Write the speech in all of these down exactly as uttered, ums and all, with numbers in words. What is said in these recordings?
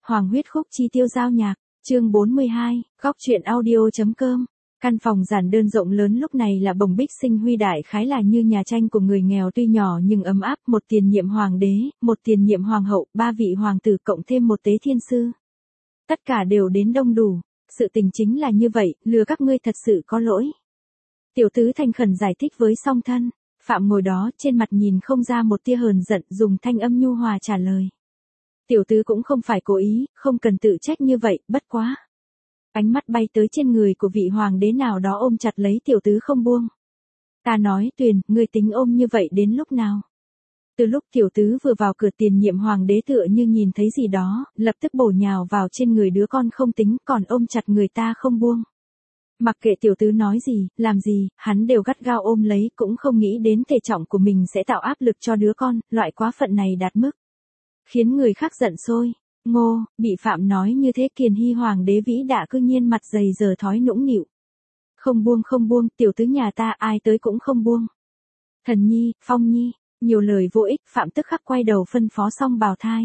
Hoàng huyết khúc chi tiêu giao nhạc, chương bốn mươi hai, góc truyện audio.com. Căn phòng giản đơn rộng lớn lúc này là bồng bích sinh huy đại khái là như nhà tranh của người nghèo tuy nhỏ nhưng ấm áp, một tiền nhiệm hoàng đế, một tiền nhiệm hoàng hậu, ba vị hoàng tử cộng thêm một tế thiên sư. Tất cả đều đến đông đủ, sự tình chính là như vậy, lừa các ngươi thật sự có lỗi. Tiểu tứ thành khẩn giải thích với song thân, Phạm ngồi đó trên mặt nhìn không ra một tia hờn giận dùng thanh âm nhu hòa trả lời. Tiểu tứ cũng không phải cố ý, không cần tự trách như vậy, bất quá. Ánh mắt bay tới trên người của vị hoàng đế nào đó ôm chặt lấy tiểu tứ không buông. Ta nói Tuyền, ngươi tính ôm như vậy đến lúc nào? Từ lúc tiểu tứ vừa vào cửa tiền nhiệm hoàng đế tựa như nhìn thấy gì đó, lập tức bổ nhào vào trên người đứa con không tính còn ôm chặt người ta không buông. Mặc kệ tiểu tứ nói gì, làm gì, hắn đều gắt gao ôm lấy cũng không nghĩ đến thể trọng của mình sẽ tạo áp lực cho đứa con, loại quá phận này đạt mức. Khiến người khác giận sôi. Ngô, bị Phạm nói như thế Kiền Hy hoàng đế vĩ đạ cư nhiên mặt dày giờ thói nũng nịu. Không buông không buông, tiểu tứ nhà ta ai tới cũng không buông. Thần nhi, Phong nhi, nhiều lời vô ích, Phạm tức khắc quay đầu phân phó xong bào thai.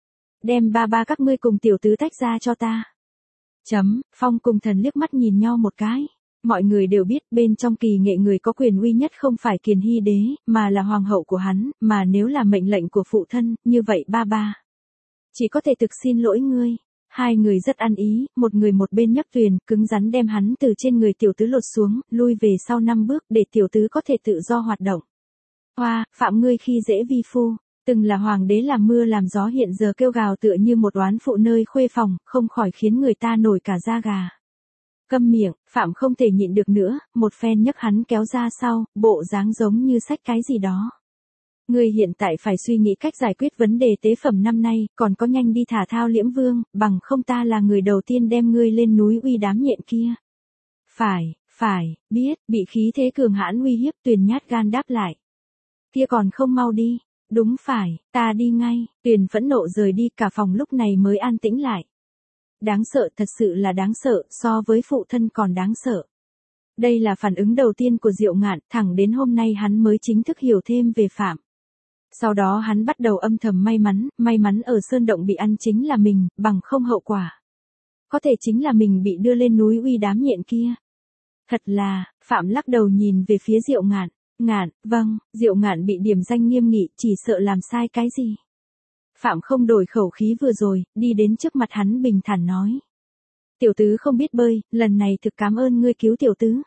Đem ba ba các ngươi cùng tiểu tứ tách ra cho ta. Chấm, Phong cùng thần liếc mắt nhìn nhau một cái. Mọi người đều biết bên trong kỳ nghệ người có quyền uy nhất không phải Kiền Hy đế, mà là hoàng hậu của hắn, mà nếu là mệnh lệnh của phụ thân, như vậy ba ba. Chỉ có thể thực xin lỗi ngươi. Hai người rất ăn ý, một người một bên nhấc thuyền, cứng rắn đem hắn từ trên người tiểu tứ lột xuống, lui về sau năm bước để tiểu tứ có thể tự do hoạt động. Hoa, Phạm ngươi khi dễ vi phu, từng là hoàng đế làm mưa làm gió hiện giờ kêu gào tựa như một oán phụ nơi khuê phòng, không khỏi khiến người ta nổi cả da gà. Câm miệng, Phạm không thể nhịn được nữa, một phen nhấc hắn kéo ra sau, bộ dáng giống như xách cái gì đó. Ngươi hiện tại phải suy nghĩ cách giải quyết vấn đề tế phẩm năm nay, còn có nhanh đi thả Thao Liễm Vương, bằng không ta là người đầu tiên đem ngươi lên núi uy đám nhện kia. Phải, phải, biết, bị khí thế cường hãn uy hiếp Tuyền nhát gan đáp lại. Kia còn không mau đi, đúng phải, ta đi ngay, Tuyền phẫn nộ rời đi cả phòng lúc này mới an tĩnh lại. Đáng sợ, thật sự là đáng sợ, so với phụ thân còn đáng sợ. Đây là phản ứng đầu tiên của Diệu Ngạn, thẳng đến hôm nay hắn mới chính thức hiểu thêm về Phạm. Sau đó hắn bắt đầu âm thầm may mắn, may mắn ở sơn động bị ăn chính là mình, bằng không hậu quả. Có thể chính là mình bị đưa lên núi uy đám nhện kia. Thật là, Phạm lắc đầu nhìn về phía Diệu Ngạn, Ngạn, vâng, Diệu Ngạn bị điểm danh nghiêm nghị, chỉ sợ làm sai cái gì. Phạm không đổi khẩu khí vừa rồi, đi đến trước mặt hắn bình thản nói. Tiểu tứ không biết bơi, lần này thực cảm ơn ngươi cứu tiểu tứ.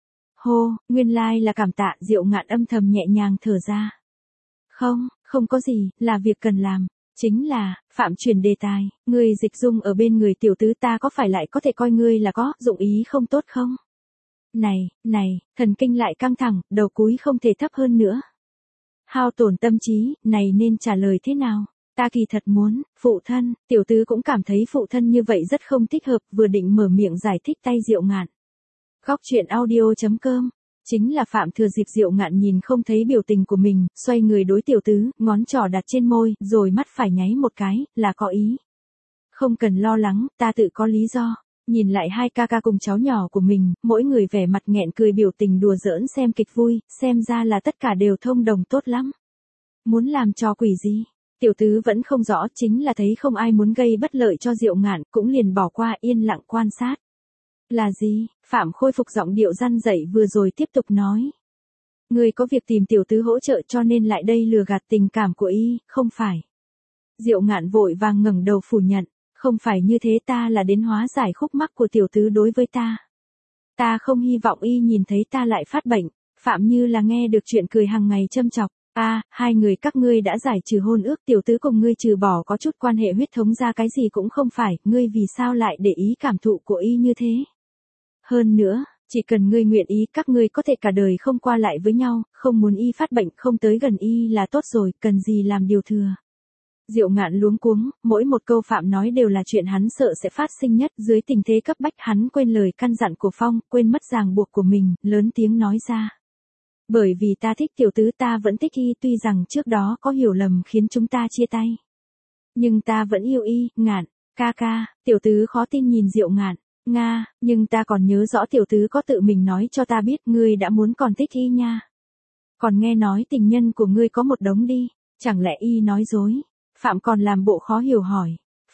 Hô, nguyên lai là cảm tạ, Diệu Ngạn âm thầm nhẹ nhàng thở ra. Không, không có gì, là việc cần làm. Chính là, Phạm chuyển đề tài, ngươi dịch dung ở bên người tiểu tứ ta có phải lại có thể coi ngươi là có dụng ý không tốt không? Này, này, thần kinh lại căng thẳng, đầu cúi không thể thấp hơn nữa. Hao tổn tâm trí, này nên trả lời thế nào? Ta kỳ thật muốn, phụ thân, tiểu tứ cũng cảm thấy phụ thân như vậy rất không thích hợp, vừa định mở miệng giải thích tay Diệu Ngạn. Góc truyện audio.com. Chính là Phạm thừa dịp Diệu Ngạn nhìn không thấy biểu tình của mình, xoay người đối tiểu tứ, ngón trỏ đặt trên môi, rồi mắt phải nháy một cái, là có ý. Không cần lo lắng, ta tự có lý do. Nhìn lại hai ca ca cùng cháu nhỏ của mình, mỗi người vẻ mặt nghẹn cười biểu tình đùa giỡn xem kịch vui, xem ra là tất cả đều thông đồng tốt lắm. Muốn làm trò quỷ gì? Tiểu tứ vẫn không rõ, chính là thấy không ai muốn gây bất lợi cho Diệu Ngạn, cũng liền bỏ qua yên lặng quan sát. Là gì? Phạm khôi phục giọng điệu răn dậy vừa rồi tiếp tục nói. Người có việc tìm tiểu tứ hỗ trợ cho nên lại đây lừa gạt tình cảm của y, không phải. Diệu Ngạn vội vàng ngẩng đầu phủ nhận, không phải như thế, ta là đến hóa giải khúc mắc của tiểu tứ đối với ta. Ta không hy vọng y nhìn thấy ta lại phát bệnh. Phạm như là nghe được chuyện cười hàng ngày châm chọc. A, à, hai người các ngươi đã giải trừ hôn ước, tiểu tứ cùng ngươi trừ bỏ có chút quan hệ huyết thống ra cái gì cũng không phải, ngươi vì sao lại để ý cảm thụ của y như thế? Hơn nữa, chỉ cần ngươi nguyện ý các ngươi có thể cả đời không qua lại với nhau, không muốn y phát bệnh không tới gần y là tốt rồi, cần gì làm điều thừa. Diệu Ngạn luống cuống, mỗi một câu Phạm nói đều là chuyện hắn sợ sẽ phát sinh nhất, dưới tình thế cấp bách hắn quên lời căn dặn của Phong, quên mất ràng buộc của mình, lớn tiếng nói ra. Bởi vì ta thích tiểu tứ, ta vẫn thích y, tuy rằng trước đó có hiểu lầm khiến chúng ta chia tay. Nhưng ta vẫn yêu y, Ngạn, ca ca, tiểu tứ khó tin nhìn Diệu Ngạn. Nga, nhưng ta còn nhớ rõ tiểu tứ có tự mình nói cho ta biết ngươi đã muốn còn thích y nha. Còn nghe nói tình nhân của ngươi có một đống đi, chẳng lẽ y nói dối? Phạm còn làm bộ khó hiểu hỏi.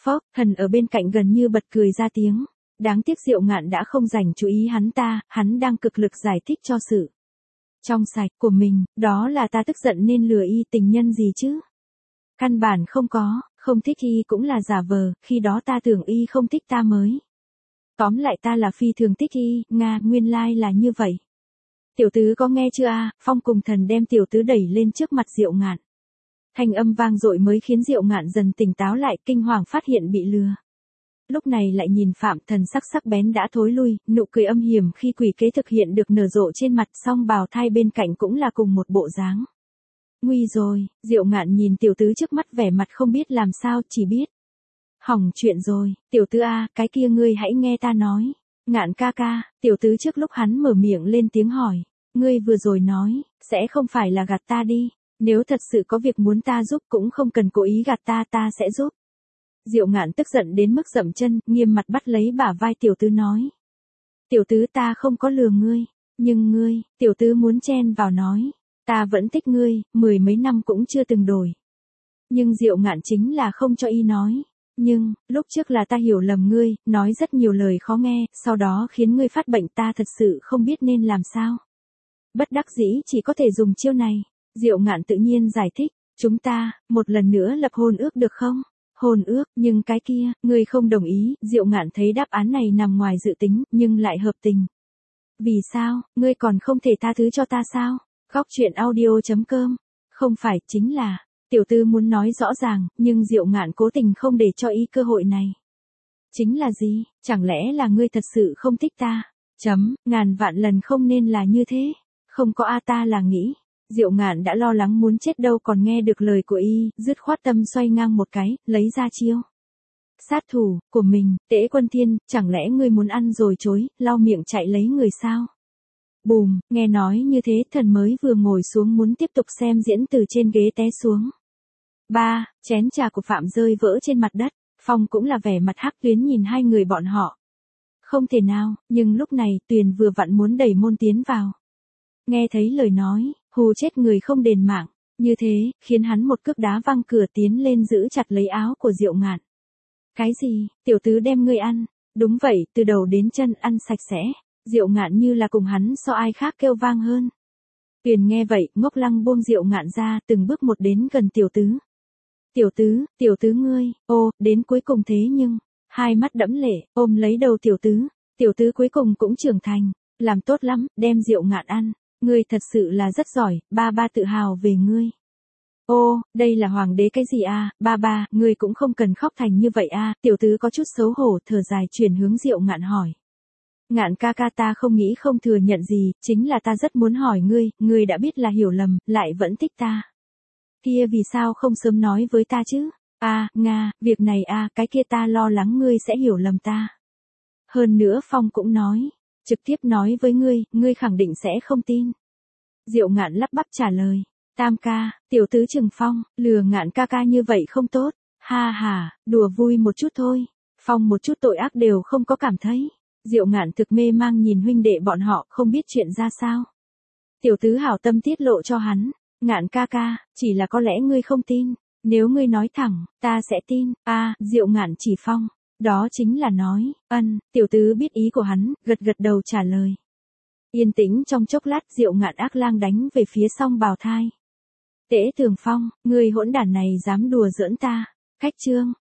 Phốc, thần ở bên cạnh gần như bật cười ra tiếng. Đáng tiếc Diệu Ngạn đã không dành chú ý hắn ta, hắn đang cực lực giải thích cho sự trong sạch của mình, đó là ta tức giận nên lừa y tình nhân gì chứ. Căn bản không có, không thích y cũng là giả vờ, khi đó ta tưởng y không thích ta mới. Tóm lại ta là phi thường thích y, Nga, nguyên lai là như vậy. Tiểu tứ có nghe chưa a? Phong cùng thần đem tiểu tứ đẩy lên trước mặt Diệu Ngạn. Thanh âm vang dội mới khiến Diệu Ngạn dần tỉnh táo lại, kinh hoàng phát hiện bị lừa. Lúc này lại nhìn Phạm Thần sắc sắc bén đã thối lui, nụ cười âm hiểm khi quỷ kế thực hiện được nở rộ trên mặt, song bào thai bên cạnh cũng là cùng một bộ dáng. Nguy rồi, Diệu Ngạn nhìn tiểu tứ trước mắt vẻ mặt không biết làm sao, chỉ biết. Hỏng chuyện rồi, tiểu tứ a, cái kia ngươi hãy nghe ta nói. Ngạn ca ca, tiểu tứ trước lúc hắn mở miệng lên tiếng hỏi. Ngươi vừa rồi nói, sẽ không phải là gạt ta đi. Nếu thật sự có việc muốn ta giúp cũng không cần cố ý gạt ta, ta sẽ giúp. Diệu Ngạn tức giận đến mức dậm chân, nghiêm mặt bắt lấy bả vai tiểu tứ nói. Tiểu tứ ta không có lừa ngươi, nhưng ngươi, tiểu tứ muốn chen vào nói. Ta vẫn thích ngươi, mười mấy năm cũng chưa từng đổi. Nhưng Diệu Ngạn chính là không cho y nói. Nhưng, lúc trước là ta hiểu lầm ngươi, nói rất nhiều lời khó nghe, sau đó khiến ngươi phát bệnh, ta thật sự không biết nên làm sao. Bất đắc dĩ chỉ có thể dùng chiêu này. Diệu Ngạn tự nhiên giải thích, chúng ta, một lần nữa lập hôn ước được không? Hôn ước, nhưng cái kia, ngươi không đồng ý. Diệu Ngạn thấy đáp án này nằm ngoài dự tính, nhưng lại hợp tình. Vì sao, ngươi còn không thể tha thứ cho ta sao? Góc truyện audio chấm com. Không phải, chính là, tiểu tư muốn nói rõ ràng, nhưng Diệu Ngạn cố tình không để cho ý cơ hội này. Chính là gì, chẳng lẽ là ngươi thật sự không thích ta? Chấm, ngàn vạn lần không nên là như thế. Không có a, ta là nghĩ. Diệu Ngạn đã lo lắng muốn chết đâu còn nghe được lời của y, dứt khoát tâm xoay ngang một cái, lấy ra chiêu. Sát thủ, của mình, Tễ Quân Thiên, chẳng lẽ ngươi muốn ăn rồi chối, lau miệng chạy lấy người sao? Bùm, nghe nói như thế thần mới vừa ngồi xuống muốn tiếp tục xem diễn từ trên ghế té xuống. Ba, chén trà của Phạm rơi vỡ trên mặt đất, Phong cũng là vẻ mặt hắc tuyến nhìn hai người bọn họ. Không thể nào, nhưng lúc này Tuyền vừa vặn muốn đẩy môn tiến vào. Nghe thấy lời nói, hù chết người không đền mạng, như thế, khiến hắn một cước đá văng cửa tiến lên giữ chặt lấy áo của Diệu Ngạn. Cái gì, tiểu tứ đem ngươi ăn? Đúng vậy, từ đầu đến chân ăn sạch sẽ. Diệu Ngạn như là cùng hắn so ai khác kêu vang hơn. Tuyền nghe vậy, ngốc lăng buông Diệu Ngạn ra, từng bước một đến gần tiểu tứ. Tiểu tứ, tiểu tứ ngươi, ô, đến cuối cùng thế nhưng, hai mắt đẫm lệ, ôm lấy đầu tiểu tứ. Tiểu tứ cuối cùng cũng trưởng thành, làm tốt lắm, đem Diệu Ngạn ăn. Ngươi thật sự là rất giỏi, ba ba tự hào về ngươi. Ô, đây là hoàng đế cái gì a? Ba ba, ngươi cũng không cần khóc thành như vậy a. Tiểu tứ có chút xấu hổ, thở dài chuyển hướng Diệu Ngạn hỏi. Ngạn ca ca, ta không nghĩ không thừa nhận gì, chính là ta rất muốn hỏi ngươi, ngươi đã biết là hiểu lầm, lại vẫn thích ta. Kia vì sao không sớm nói với ta chứ? A, à, Nga, việc này a, à, cái kia ta lo lắng ngươi sẽ hiểu lầm ta. Hơn nữa Phong cũng nói, trực tiếp nói với ngươi, ngươi khẳng định sẽ không tin. Diệu Ngạn lắp bắp trả lời, Tam ca, tiểu tứ Trừng Phong, lừa Ngạn ca ca như vậy không tốt. Ha ha, đùa vui một chút thôi. Phong một chút tội ác đều không có cảm thấy. Diệu Ngạn thực mê mang nhìn huynh đệ bọn họ, không biết chuyện ra sao. Tiểu tứ hảo tâm tiết lộ cho hắn, Ngạn ca ca, chỉ là có lẽ ngươi không tin, nếu ngươi nói thẳng, ta sẽ tin. A, à, Diệu Ngạn chỉ Phong, đó chính là nói, ân, tiểu tứ biết ý của hắn, gật gật đầu trả lời. Yên tĩnh trong chốc lát, Diệu Ngạn ác lang đánh về phía song bào thai. Tễ Thường Phong, ngươi hỗn đản này dám đùa giỡn ta. Cách chương